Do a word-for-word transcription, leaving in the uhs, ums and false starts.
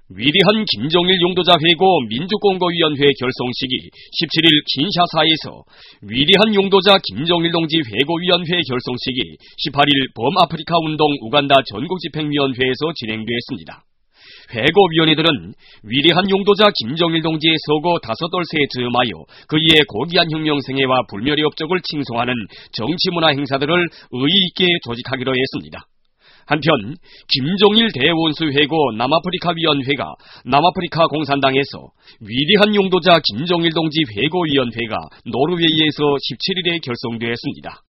위대한 김정일 용도자 회고 민주공고위원회 결성식이 십칠일 kin샤사에서 위대한 용도자 김정일 동지 회고위원회 결성식이 십팔일 범아프리카 운동 우간다 전국집행위원회에서 진행되었습니다. 회고위원회들은 위대한 용도자 김정일 동지의 서거 다섯 돌세에 즈음하여 그의 고귀한 혁명생애와 불멸의 업적을 칭송하는 정치문화 행사들을 의의 있게 조직하기로 했습니다. 한편 김정일 대원수회고 남아프리카 위원회가 남아프리카 공산당에서 위대한 용도자 김정일 동지 회고위원회가 노르웨이에서 십칠일에 결성되었습니다.